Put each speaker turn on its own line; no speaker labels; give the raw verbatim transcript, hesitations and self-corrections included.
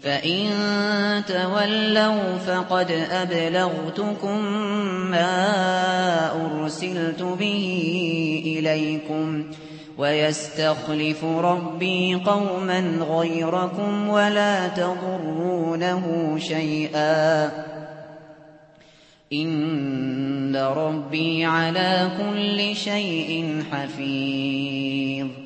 فإن تولوا فقد أبلغتكم ما أرسلت به إليكم ويستخلف ربي قوما غيركم ولا تضرونه شيئا إن ربي على كل شيء حفيظ